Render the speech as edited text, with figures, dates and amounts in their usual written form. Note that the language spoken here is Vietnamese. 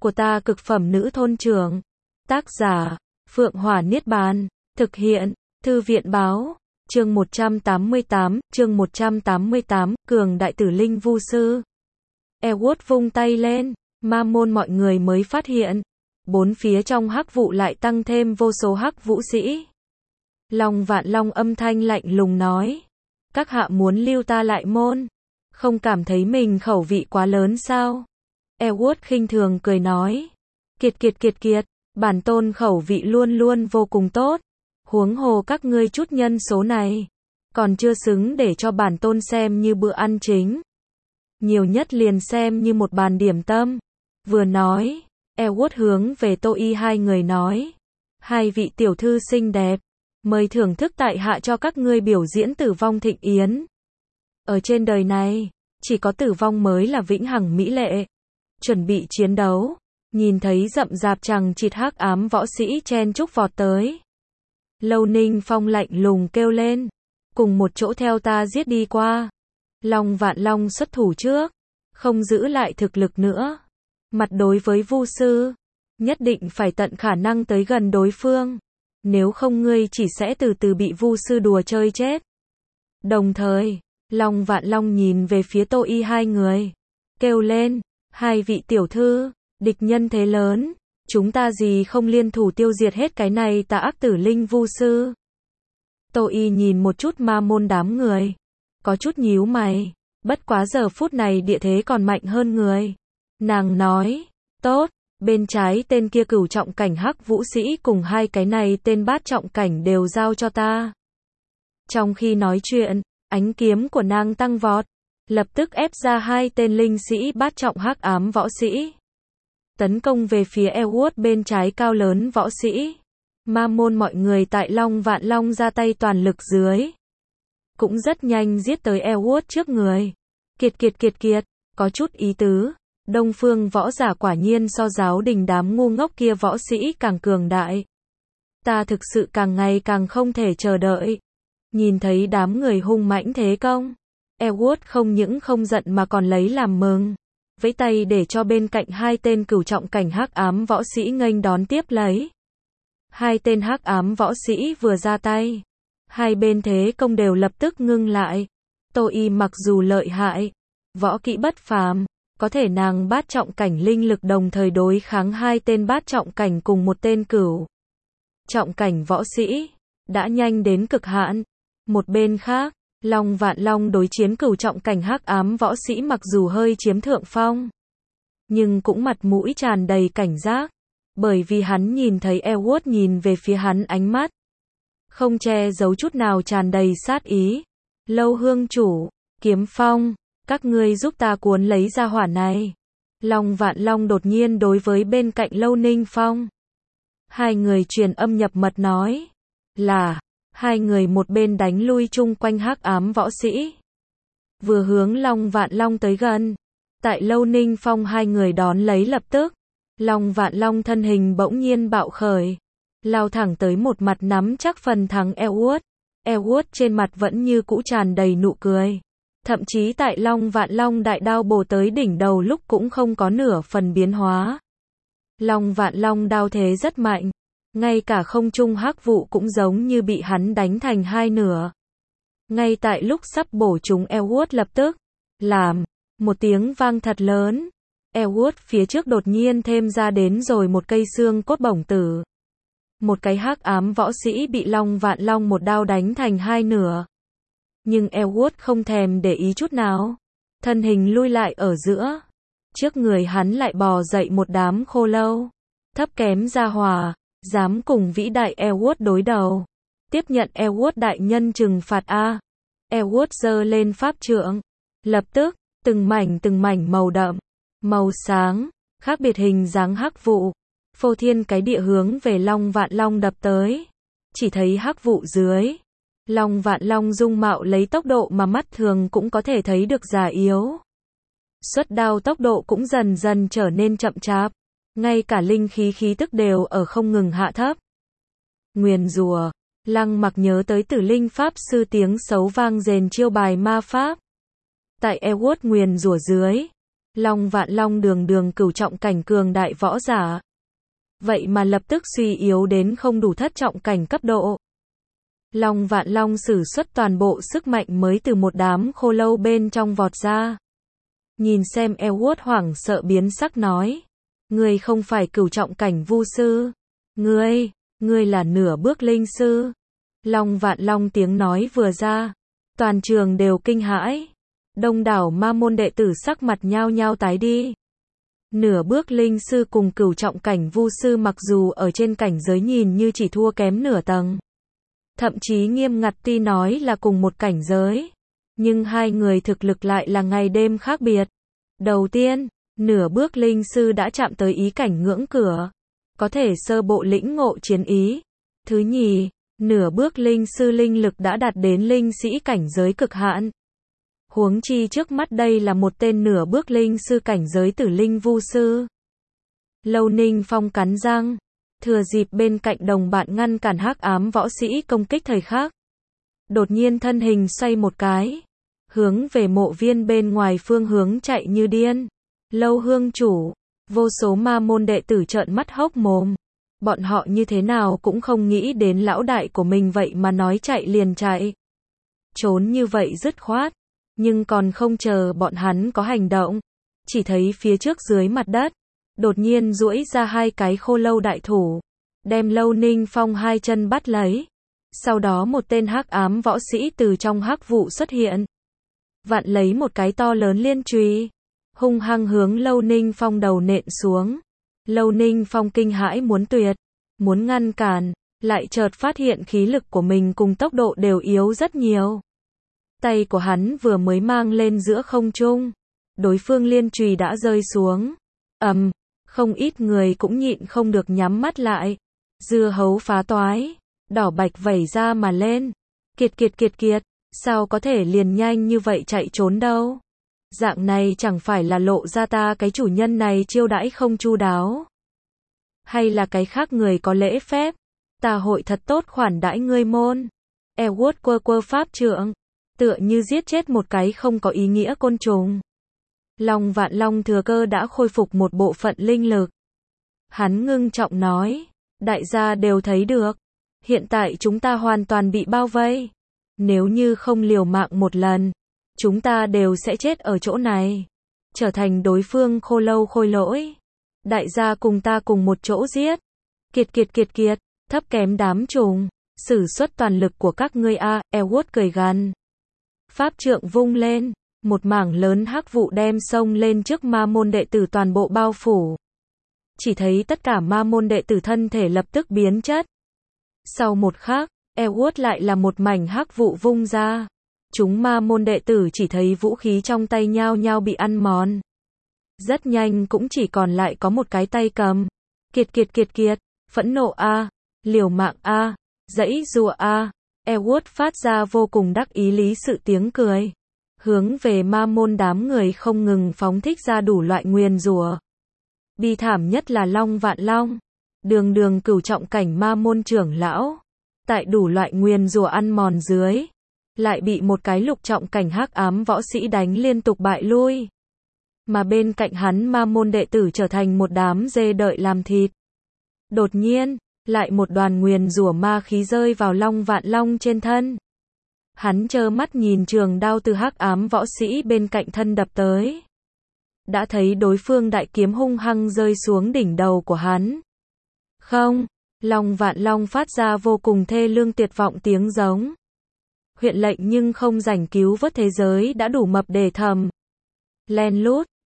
của ta cực phẩm nữ thôn trưởng. Tác giả, Phượng Hỏa Niết Bàn. Thực hiện, Thư viện báo. Chương 188, Cường Đại Tử Linh Vu Sư. Edward vung tay lên, ma môn mọi người mới phát hiện. Bốn phía trong hắc vụ lại tăng thêm vô số hắc vũ sĩ. Long Vạn Long âm thanh lạnh lùng nói. Các hạ muốn lưu ta lại môn. Không cảm thấy mình khẩu vị quá lớn sao? Edward khinh thường cười nói. Kiệt, bản tôn khẩu vị luôn luôn vô cùng tốt. Huống hồ các ngươi chút nhân số này. Còn chưa xứng để cho bản tôn xem như bữa ăn chính. Nhiều nhất liền xem như một bàn điểm tâm. Vừa nói, Edward hướng về Tô Y hai người nói. Hai vị tiểu thư xinh đẹp. Mời thưởng thức tại hạ cho các ngươi biểu diễn tử vong thịnh yến. Ở trên đời này, chỉ có tử vong mới là vĩnh hằng mỹ lệ. Chuẩn bị chiến đấu, nhìn thấy rậm rạp chằng chịt hắc ám võ sĩ chen chúc vọt tới. Lâu Ninh Phong lạnh lùng kêu lên, cùng một chỗ theo ta giết đi qua. Long Vạn Long xuất thủ trước, không giữ lại thực lực nữa. Mặt đối với Vu sư, nhất định phải tận khả năng tới gần đối phương. Nếu không ngươi chỉ sẽ từ từ bị Vu sư đùa chơi chết. Đồng thời, Long Vạn Long nhìn về phía Tô Y hai người, kêu lên, hai vị tiểu thư, địch nhân thế lớn, chúng ta gì không liên thủ tiêu diệt hết cái này tà ác tử linh Vu sư. Tô Y nhìn một chút ma môn đám người, có chút nhíu mày, bất quá giờ phút này địa thế còn mạnh hơn người. Nàng nói, tốt, bên trái tên kia cửu trọng cảnh hắc vũ sĩ cùng hai cái này tên bát trọng cảnh đều giao cho ta. Trong khi nói chuyện, ánh kiếm của nàng tăng vọt, lập tức ép ra hai tên linh sĩ bát trọng hắc ám võ sĩ. Tấn công về phía Edward bên trái cao lớn võ sĩ. Ma môn mọi người tại Long Vạn Long ra tay toàn lực dưới. Cũng rất nhanh giết tới Edward trước người. Kiệt, có chút ý tứ. Đông phương võ giả quả nhiên so giáo đình đám ngu ngốc kia võ sĩ càng cường đại. Ta thực sự càng ngày càng không thể chờ đợi. Nhìn thấy đám người hung mãnh thế công, Edward không những không giận mà còn lấy làm mừng. Vẫy tay để cho bên cạnh hai tên cửu trọng cảnh hắc ám võ sĩ nghênh đón tiếp lấy. Hai tên hắc ám võ sĩ vừa ra tay, hai bên thế công đều lập tức ngưng lại. Tô Y mặc dù lợi hại, võ kỹ bất phàm, có thể nàng bát trọng cảnh linh lực đồng thời đối kháng hai tên bát trọng cảnh cùng một tên cửu trọng cảnh võ sĩ, đã nhanh đến cực hạn. Một bên khác, Long Vạn Long đối chiến cửu trọng cảnh hắc ám võ sĩ mặc dù hơi chiếm thượng phong, nhưng cũng mặt mũi tràn đầy cảnh giác, bởi vì hắn nhìn thấy Edward nhìn về phía hắn ánh mắt không che giấu chút nào tràn đầy sát ý. Lâu hương chủ, Kiếm Phong, các ngươi giúp ta cuốn lấy ra hỏa này. Long Vạn Long đột nhiên đối với bên cạnh Lâu Ninh Phong. Hai người truyền âm nhập mật nói là, hai người một bên đánh lui chung quanh hắc ám võ sĩ, vừa hướng Long Vạn Long tới gần. Tại Lâu Ninh Phong hai người đón lấy lập tức, Long Vạn Long thân hình bỗng nhiên bạo khởi, lao thẳng tới một mặt nắm chắc phần thắng Edward. Edward trên mặt vẫn như cũ tràn đầy nụ cười. Thậm chí tại Long Vạn Long đại đao bổ tới đỉnh đầu lúc cũng không có nửa phần biến hóa. Long Vạn Long đao thế rất mạnh, ngay cả không trung hắc vụ cũng giống như bị hắn đánh thành hai nửa. Ngay tại lúc sắp bổ trúng Edward lập tức, làm một tiếng vang thật lớn, Edward phía trước đột nhiên thêm ra đến rồi một cây xương cốt bổng tử. Một cái hắc ám võ sĩ bị Long Vạn Long một đao đánh thành hai nửa. Nhưng Edward không thèm để ý chút nào, thân hình lui lại ở giữa. Trước người hắn lại bò dậy một đám khô lâu, thấp kém gia hỏa, dám cùng vĩ đại Edward đối đầu. Tiếp nhận Edward đại nhân trừng phạt a. Edward giơ lên pháp trượng, lập tức, từng mảnh màu đậm, màu sáng, khác biệt hình dáng hắc vụ, phô thiên cái địa hướng về Long Vạn Long đập tới. Chỉ thấy hắc vụ dưới, Long Vạn Long dung mạo lấy tốc độ mà mắt thường cũng có thể thấy được già yếu. Xuất đao tốc độ cũng dần dần trở nên chậm chạp, ngay cả linh khí khí tức đều ở không ngừng hạ thấp. Nguyền rủa, Lăng Mặc nhớ tới Tử Linh pháp sư tiếng xấu vang rền chiêu bài ma pháp. Tại Edward nguyền rủa dưới, Long Vạn Long đường cửu trọng cảnh cường đại võ giả. Vậy mà lập tức suy yếu đến không đủ thất trọng cảnh cấp độ. Long Vạn Long sử xuất toàn bộ sức mạnh mới từ một đám khô lâu bên trong vọt ra. Nhìn xem Elwood hoảng sợ biến sắc nói. Ngươi không phải cửu trọng cảnh vu sư. Ngươi là nửa bước linh sư. Long Vạn Long tiếng nói vừa ra. Toàn trường đều kinh hãi. Đông đảo ma môn đệ tử sắc mặt nhao nhao tái đi. Nửa bước linh sư cùng cửu trọng cảnh vu sư mặc dù ở trên cảnh giới nhìn như chỉ thua kém nửa tầng. Thậm chí nghiêm ngặt tuy nói là cùng một cảnh giới. Nhưng hai người thực lực lại là ngày đêm khác biệt. Đầu tiên, nửa bước linh sư đã chạm tới ý cảnh ngưỡng cửa. Có thể sơ bộ lĩnh ngộ chiến ý. Thứ nhì, nửa bước linh sư linh lực đã đạt đến linh sĩ cảnh giới cực hạn. Huống chi trước mắt đây là một tên nửa bước linh sư cảnh giới tử linh vu sư. Lâu Ninh Phong cắn răng, thừa dịp bên cạnh đồng bạn ngăn cản hắc ám võ sĩ công kích thời khắc. Đột nhiên thân hình xoay một cái, hướng về mộ viên bên ngoài phương hướng chạy như điên. Lâu hương chủ, vô số ma môn đệ tử trợn mắt hốc mồm. Bọn họ như thế nào cũng không nghĩ đến lão đại của mình vậy mà nói chạy liền chạy. Trốn như vậy dứt khoát. Nhưng còn không chờ bọn hắn có hành động, chỉ thấy phía trước dưới mặt đất, đột nhiên duỗi ra hai cái khô lâu đại thủ, đem Lâu Ninh Phong hai chân bắt lấy. Sau đó một tên hắc ám võ sĩ từ trong hắc vụ xuất hiện, vặn lấy một cái to lớn liên chùy, hung hăng hướng Lâu Ninh Phong đầu nện xuống. Lâu Ninh Phong kinh hãi muốn tuyệt, muốn ngăn cản, lại chợt phát hiện khí lực của mình cùng tốc độ đều yếu rất nhiều. Tay của hắn vừa mới mang lên giữa không trung, đối phương liên chùy đã rơi xuống. Không ít người cũng nhịn không được nhắm mắt lại. Dưa hấu phá toái, đỏ bạch vẩy ra mà lên. Kiệt, sao có thể liền nhanh như vậy chạy trốn đâu? Dạng này chẳng phải là lộ ra ta cái chủ nhân này chiêu đãi không chu đáo. Hay là cái khác người có lễ phép, ta hội thật tốt khoản đãi ngươi môn. Elwood quơ pháp trượng, tựa như giết chết một cái không có ý nghĩa côn trùng. Long Vạn Long thừa cơ đã khôi phục một bộ phận linh lực. Hắn ngưng trọng nói, đại gia đều thấy được, hiện tại chúng ta hoàn toàn bị bao vây. Nếu như không liều mạng một lần, chúng ta đều sẽ chết ở chỗ này, trở thành đối phương khô lâu khôi lỗi. Đại gia cùng ta cùng một chỗ giết. Kiệt, thấp kém đám trùng, sử xuất toàn lực của các ngươi a. Elwood cười gằn. Pháp trượng vung lên, một mảng lớn hắc vụ đem xông lên trước ma môn đệ tử toàn bộ bao phủ. Chỉ thấy tất cả ma môn đệ tử thân thể lập tức biến chất. Sau một khắc, Elwood lại là một mảnh hắc vụ vung ra. Chúng ma môn đệ tử chỉ thấy vũ khí trong tay nhao nhao bị ăn mòn. Rất nhanh cũng chỉ còn lại có một cái tay cầm. Kiệt, phẫn nộ a, liều mạng a, dãy rùa a. Elwood phát ra vô cùng đắc ý lý sự tiếng cười, hướng về ma môn đám người không ngừng phóng thích ra đủ loại nguyền rủa. Bi thảm nhất là Long Vạn Long, đường cửu trọng cảnh ma môn trưởng lão, tại đủ loại nguyền rủa ăn mòn dưới, lại bị một cái lục trọng cảnh hắc ám võ sĩ đánh liên tục bại lui. Mà bên cạnh hắn ma môn đệ tử trở thành một đám dê đợi làm thịt. Đột nhiên, lại một đoàn nguyền rủa ma khí rơi vào Long Vạn Long trên thân. Hắn trơ mắt nhìn trường đao từ hắc ám võ sĩ bên cạnh thân đập tới. Đã thấy đối phương đại kiếm hung hăng rơi xuống đỉnh đầu của hắn. Không, Long Vạn Long phát ra vô cùng thê lương tuyệt vọng tiếng giống. Huyện lệnh nhưng không rảnh cứu vớt thế giới đã đủ mập để thầm. Len lút,